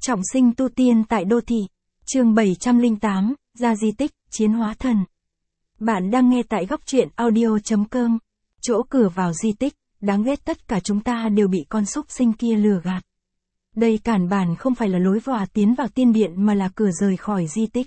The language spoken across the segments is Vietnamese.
Trọng sinh tu tiên tại đô thị. Chương 708, ra di tích, chiến hóa thần. Bạn đang nghe tại góc truyện audio.com. Chỗ cửa vào di tích, đáng ghét tất cả chúng ta đều bị con súc sinh kia lừa gạt. Đây cản bản không phải là lối vào tiến vào tiên điện mà là cửa rời khỏi di tích.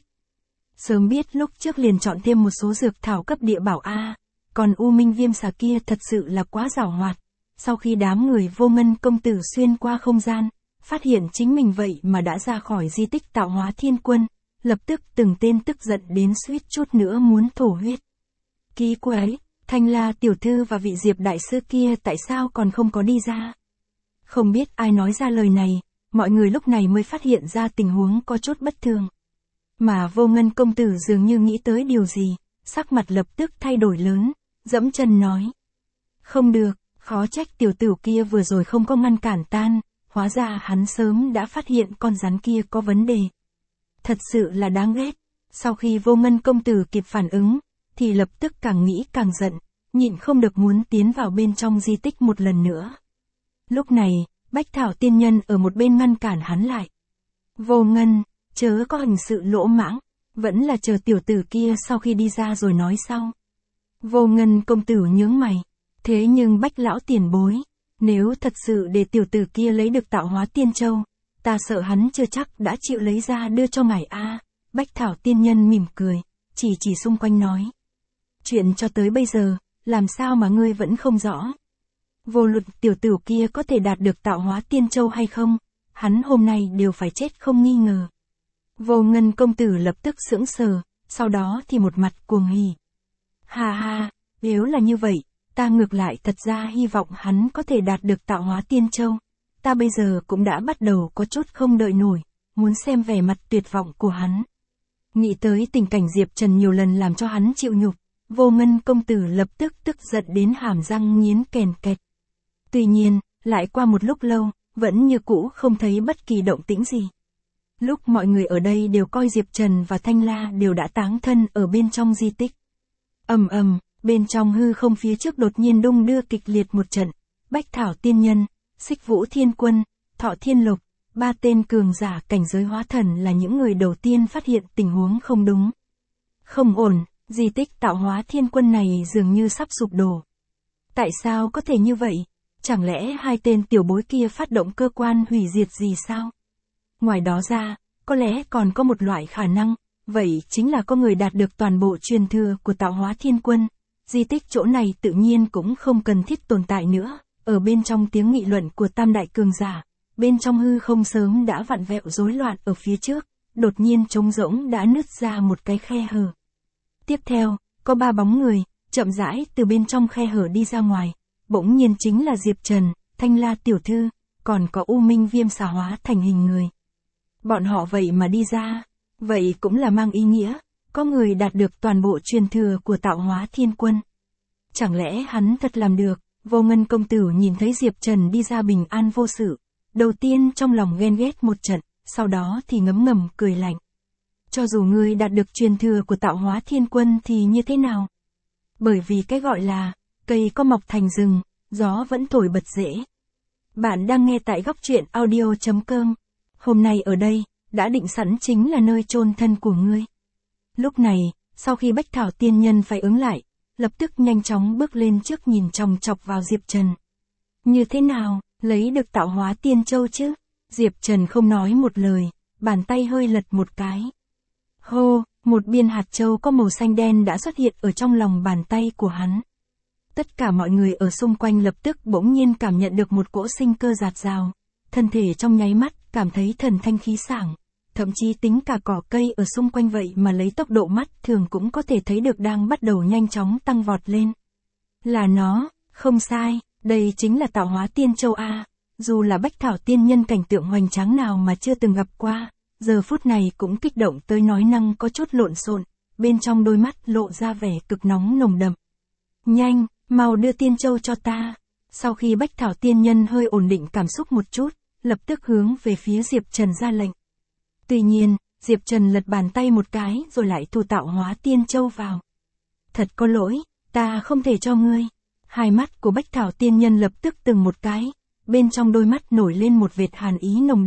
Sớm biết lúc trước liền chọn thêm một số dược thảo cấp địa bảo A, còn U Minh Viêm xà kia thật sự là quá giàu hoạt. Sau khi đám người Vô Ngân công tử xuyên qua không gian, phát hiện chính mình vậy mà đã ra khỏi di tích Tạo Hóa Thiên Quân, lập tức từng tên tức giận đến suýt chút nữa muốn thổ huyết. Kỳ quái, Thanh La tiểu thư và vị Diệp đại sư kia tại sao còn không có đi ra? Không biết ai nói ra lời này, mọi người lúc này mới phát hiện ra tình huống có chút bất thường. Mà Vô Ngân công tử dường như nghĩ tới điều gì, sắc mặt lập tức thay đổi lớn, dẫm chân nói. Không được, khó trách tiểu tử kia vừa rồi không có ngăn cản tan, hóa ra hắn sớm đã phát hiện con rắn kia có vấn đề. Thật sự là đáng ghét. Sau khi Vô Ngân công tử kịp phản ứng, thì lập tức càng nghĩ càng giận, nhịn không được muốn tiến vào bên trong di tích một lần nữa. Lúc này, Bách Thảo tiên nhân ở một bên ngăn cản hắn lại. Vô Ngân, chớ có hành sự lỗ mãng, vẫn là chờ tiểu tử kia sau khi đi ra rồi nói sau. Vô Ngân công tử nhướng mày, thế nhưng Bách lão tiền bối, nếu thật sự để tiểu tử kia lấy được Tạo Hóa Tiên Châu, ta sợ hắn chưa chắc đã chịu lấy ra đưa cho ngài a. Bách Thảo tiên nhân mỉm cười, chỉ xung quanh nói. Chuyện cho tới bây giờ, làm sao mà ngươi vẫn không rõ? Vô luận tiểu tử kia có thể đạt được Tạo Hóa Tiên Châu hay không, hắn hôm nay đều phải chết không nghi ngờ. Vô Ngân công tử lập tức sững sờ, sau đó thì một mặt cuồng hỉ. Ha ha, nếu là như vậy, ta ngược lại thật ra hy vọng hắn có thể đạt được Tạo Hóa Tiên Châu. Ta bây giờ cũng đã bắt đầu có chút không đợi nổi, muốn xem vẻ mặt tuyệt vọng của hắn. Nghĩ tới tình cảnh Diệp Trần nhiều lần làm cho hắn chịu nhục, Vô Ngân công tử lập tức tức giận đến hàm răng nghiến kèn kẹt. Tuy nhiên, lại qua một lúc lâu, vẫn như cũ không thấy bất kỳ động tĩnh gì. Lúc mọi người ở đây đều coi Diệp Trần và Thanh La đều đã táng thân ở bên trong di tích. Ầm ầm, bên trong hư không phía trước đột nhiên đung đưa kịch liệt một trận. Bách Thảo tiên nhân, Xích Vũ Thiên Quân, Thọ Thiên Lộc, ba tên cường giả cảnh giới hóa thần là những người đầu tiên phát hiện tình huống không đúng. Không ổn, di tích Tạo Hóa Thiên Quân này dường như sắp sụp đổ. Tại sao có thể như vậy? Chẳng lẽ hai tên tiểu bối kia phát động cơ quan hủy diệt gì sao? Ngoài đó ra, có lẽ còn có một loại khả năng, vậy chính là có người đạt được toàn bộ truyền thừa của Tạo Hóa Thiên Quân. Di tích chỗ này tự nhiên cũng không cần thiết tồn tại nữa. Ở bên trong tiếng nghị luận của tam đại cường giả, bên trong hư không sớm đã vặn vẹo rối loạn ở phía trước, đột nhiên trống rỗng đã nứt ra một cái khe hở. Tiếp theo, có ba bóng người, chậm rãi từ bên trong khe hở đi ra ngoài, bỗng nhiên chính là Diệp Trần, Thanh La tiểu thư, còn có U Minh Viêm xà hóa thành hình người. Bọn họ vậy mà đi ra, vậy cũng là mang ý nghĩa, có người đạt được toàn bộ truyền thừa của Tạo Hóa Thiên Quân. Chẳng lẽ hắn thật làm được? Vô Ngân công tử nhìn thấy Diệp Trần đi ra bình an vô sự, đầu tiên trong lòng ghen ghét một trận, sau đó thì ngấm ngầm cười lạnh. Cho dù ngươi đạt được truyền thừa của Tạo Hóa Thiên Quân thì như thế nào? Bởi vì cái gọi là, cây có mọc thành rừng, gió vẫn thổi bật rễ. Bạn đang nghe tại góc truyện audio.com. Hôm nay ở đây, đã định sẵn chính là nơi chôn thân của ngươi. Lúc này, sau khi Bách Thảo tiên nhân phải ứng lại, lập tức nhanh chóng bước lên trước nhìn chòng chọc vào Diệp Trần. Như thế nào, lấy được Tạo Hóa Tiên Châu chứ? Diệp Trần không nói một lời, bàn tay hơi lật một cái. Hô, một viên hạt châu có màu xanh đen đã xuất hiện ở trong lòng bàn tay của hắn. Tất cả mọi người ở xung quanh lập tức bỗng nhiên cảm nhận được một cỗ sinh cơ dạt dào, thân thể trong nháy mắt cảm thấy thần thanh khí sảng. Thậm chí tính cả cỏ cây ở xung quanh vậy mà lấy tốc độ mắt thường cũng có thể thấy được đang bắt đầu nhanh chóng tăng vọt lên. Là nó, không sai, đây chính là Tạo Hóa Tiên Châu A. Dù là Bách Thảo tiên nhân cảnh tượng hoành tráng nào mà chưa từng gặp qua, giờ phút này cũng kích động tới nói năng có chút lộn xộn, bên trong đôi mắt lộ ra vẻ cực nóng nồng đậm. Nhanh, mau đưa Tiên Châu cho ta. Sau khi Bách Thảo tiên nhân hơi ổn định cảm xúc một chút, lập tức hướng về phía Diệp Trần ra lệnh. Tuy nhiên, Diệp Trần lật bàn tay một cái rồi lại thu Tạo Hóa Tiên Châu vào. Thật có lỗi, ta không thể cho ngươi. Hai mắt của Bách Thảo tiên nhân lập tức từng một cái, bên trong đôi mắt nổi lên một vệt hàn ý nồng đậm,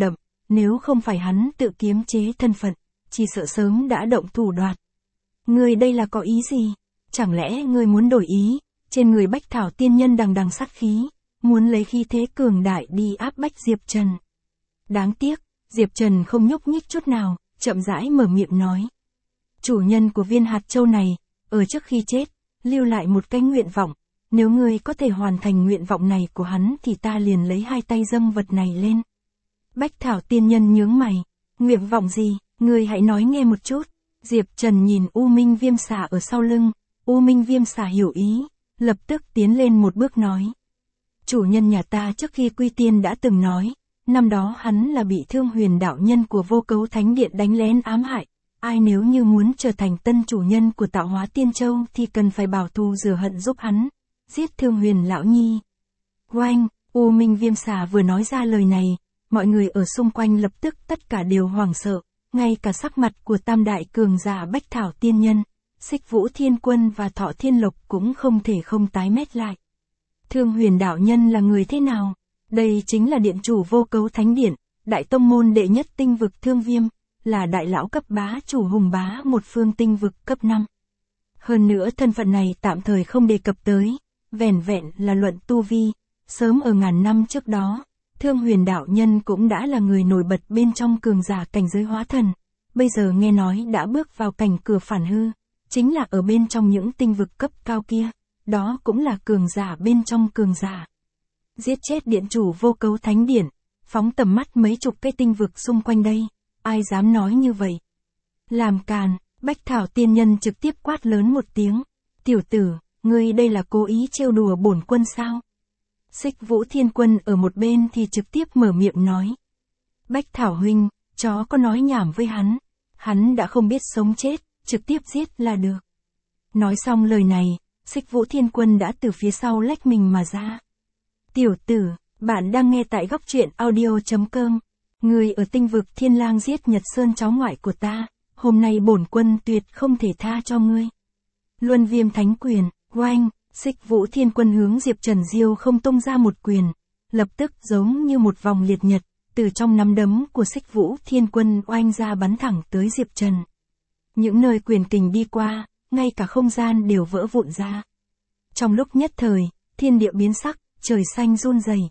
nếu không phải hắn tự kiềm chế thân phận, chỉ sợ sớm đã động thủ đoạt. Ngươi đây là có ý gì? Chẳng lẽ ngươi muốn đổi ý? Trên người Bách Thảo tiên nhân đằng đằng sát khí, muốn lấy khí thế cường đại đi áp bách Diệp Trần. Đáng tiếc, Diệp Trần không nhúc nhích chút nào, chậm rãi mở miệng nói. Chủ nhân của viên hạt châu này, ở trước khi chết, lưu lại một cái nguyện vọng. Nếu ngươi có thể hoàn thành nguyện vọng này của hắn thì ta liền lấy hai tay dâng vật này lên. Bách Thảo tiên nhân nhướng mày. Nguyện vọng gì? Ngươi hãy nói nghe một chút. Diệp Trần nhìn U Minh Viêm Xà ở sau lưng. U Minh Viêm Xà hiểu ý, lập tức tiến lên một bước nói. Chủ nhân nhà ta trước khi quy tiên đã từng nói, năm đó hắn là bị Thương Huyền đạo nhân của Vô Cấu Thánh Điện đánh lén ám hại. Ai nếu như muốn trở thành tân chủ nhân của Tạo Hóa Tiên Châu thì cần phải bảo thù rửa hận giúp hắn, giết Thương Huyền lão nhi. Oanh, U Minh Viêm Xà vừa nói ra lời này, mọi người ở xung quanh lập tức tất cả đều hoảng sợ, ngay cả sắc mặt của tam đại cường giả Bách Thảo tiên nhân, Xích Vũ Thiên Quân và Thọ Thiên Lộc cũng không thể không tái mét lại. Thương Huyền đạo nhân là người thế nào? Đây chính là điện chủ Vô Cấu Thánh Điện, đại tông môn đệ nhất tinh vực Thương Viêm, là đại lão cấp bá chủ hùng bá một phương tinh vực cấp 5. Hơn nữa thân phận này tạm thời không đề cập tới, vẻn vẹn là luận tu vi, sớm ở ngàn năm trước đó, Thương Huyền đạo nhân cũng đã là người nổi bật bên trong cường giả cảnh giới hóa thần, bây giờ nghe nói đã bước vào cảnh cửa phản hư, chính là ở bên trong những tinh vực cấp cao kia, đó cũng là cường giả bên trong cường giả. Giết chết điện chủ Vô Cấu Thánh Điện, phóng tầm mắt mấy chục cái tinh vực xung quanh đây, ai dám nói như vậy? Làm càn, Bách Thảo tiên nhân trực tiếp quát lớn một tiếng. Tiểu tử, ngươi đây là cố ý trêu đùa bổn quân sao? Xích Vũ Thiên Quân ở một bên thì trực tiếp mở miệng nói. Bách Thảo huynh, chó có nói nhảm với hắn đã không biết sống chết, trực tiếp giết là được. Nói xong lời này, Xích Vũ Thiên Quân đã từ phía sau lách mình mà ra. Tiểu tử, bạn đang nghe tại góc truyện audio.com. Người ở tinh vực Thiên Lang giết Nhật Sơn cháu ngoại của ta, hôm nay bổn quân tuyệt không thể tha cho ngươi. Luân Viêm Thánh Quyền, oanh, Xích Vũ Thiên Quân hướng Diệp Trần diêu không tung ra một quyền, lập tức giống như một vòng liệt nhật, từ trong nắm đấm của Xích Vũ Thiên Quân oanh ra bắn thẳng tới Diệp Trần. Những nơi quyền kình đi qua, ngay cả không gian đều vỡ vụn ra. Trong lúc nhất thời, thiên địa biến sắc, trời xanh run rẩy.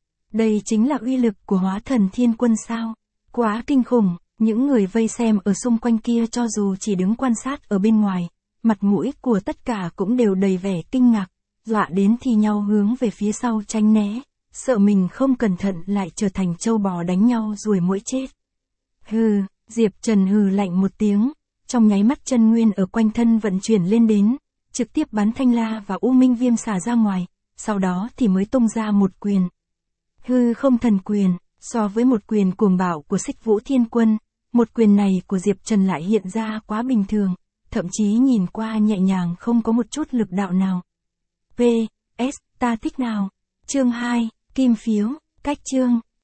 Đây chính là uy lực của Hóa Thần Thiên Quân sao? Quá kinh khủng, những người vây xem ở xung quanh kia cho dù chỉ đứng quan sát ở bên ngoài, mặt mũi của tất cả cũng đều đầy vẻ kinh ngạc, dọa đến thì nhau hướng về phía sau tránh né, sợ mình không cẩn thận lại trở thành trâu bò đánh nhau ruồi muỗi chết. Hừ, Diệp Trần hừ lạnh một tiếng, trong nháy mắt chân nguyên ở quanh thân vận chuyển lên đến, trực tiếp bắn Thanh La và U Minh Viêm Xà ra ngoài, sau đó thì mới tung ra một quyền. Hư không thần quyền, so với một quyền cuồng bạo của Xích Vũ Thiên Quân, một quyền này của Diệp Trần lại hiện ra quá bình thường, thậm chí nhìn qua nhẹ nhàng không có một chút lực đạo nào. PS, ta thích nào? Chương 2, Kim Phiếu, cách chương.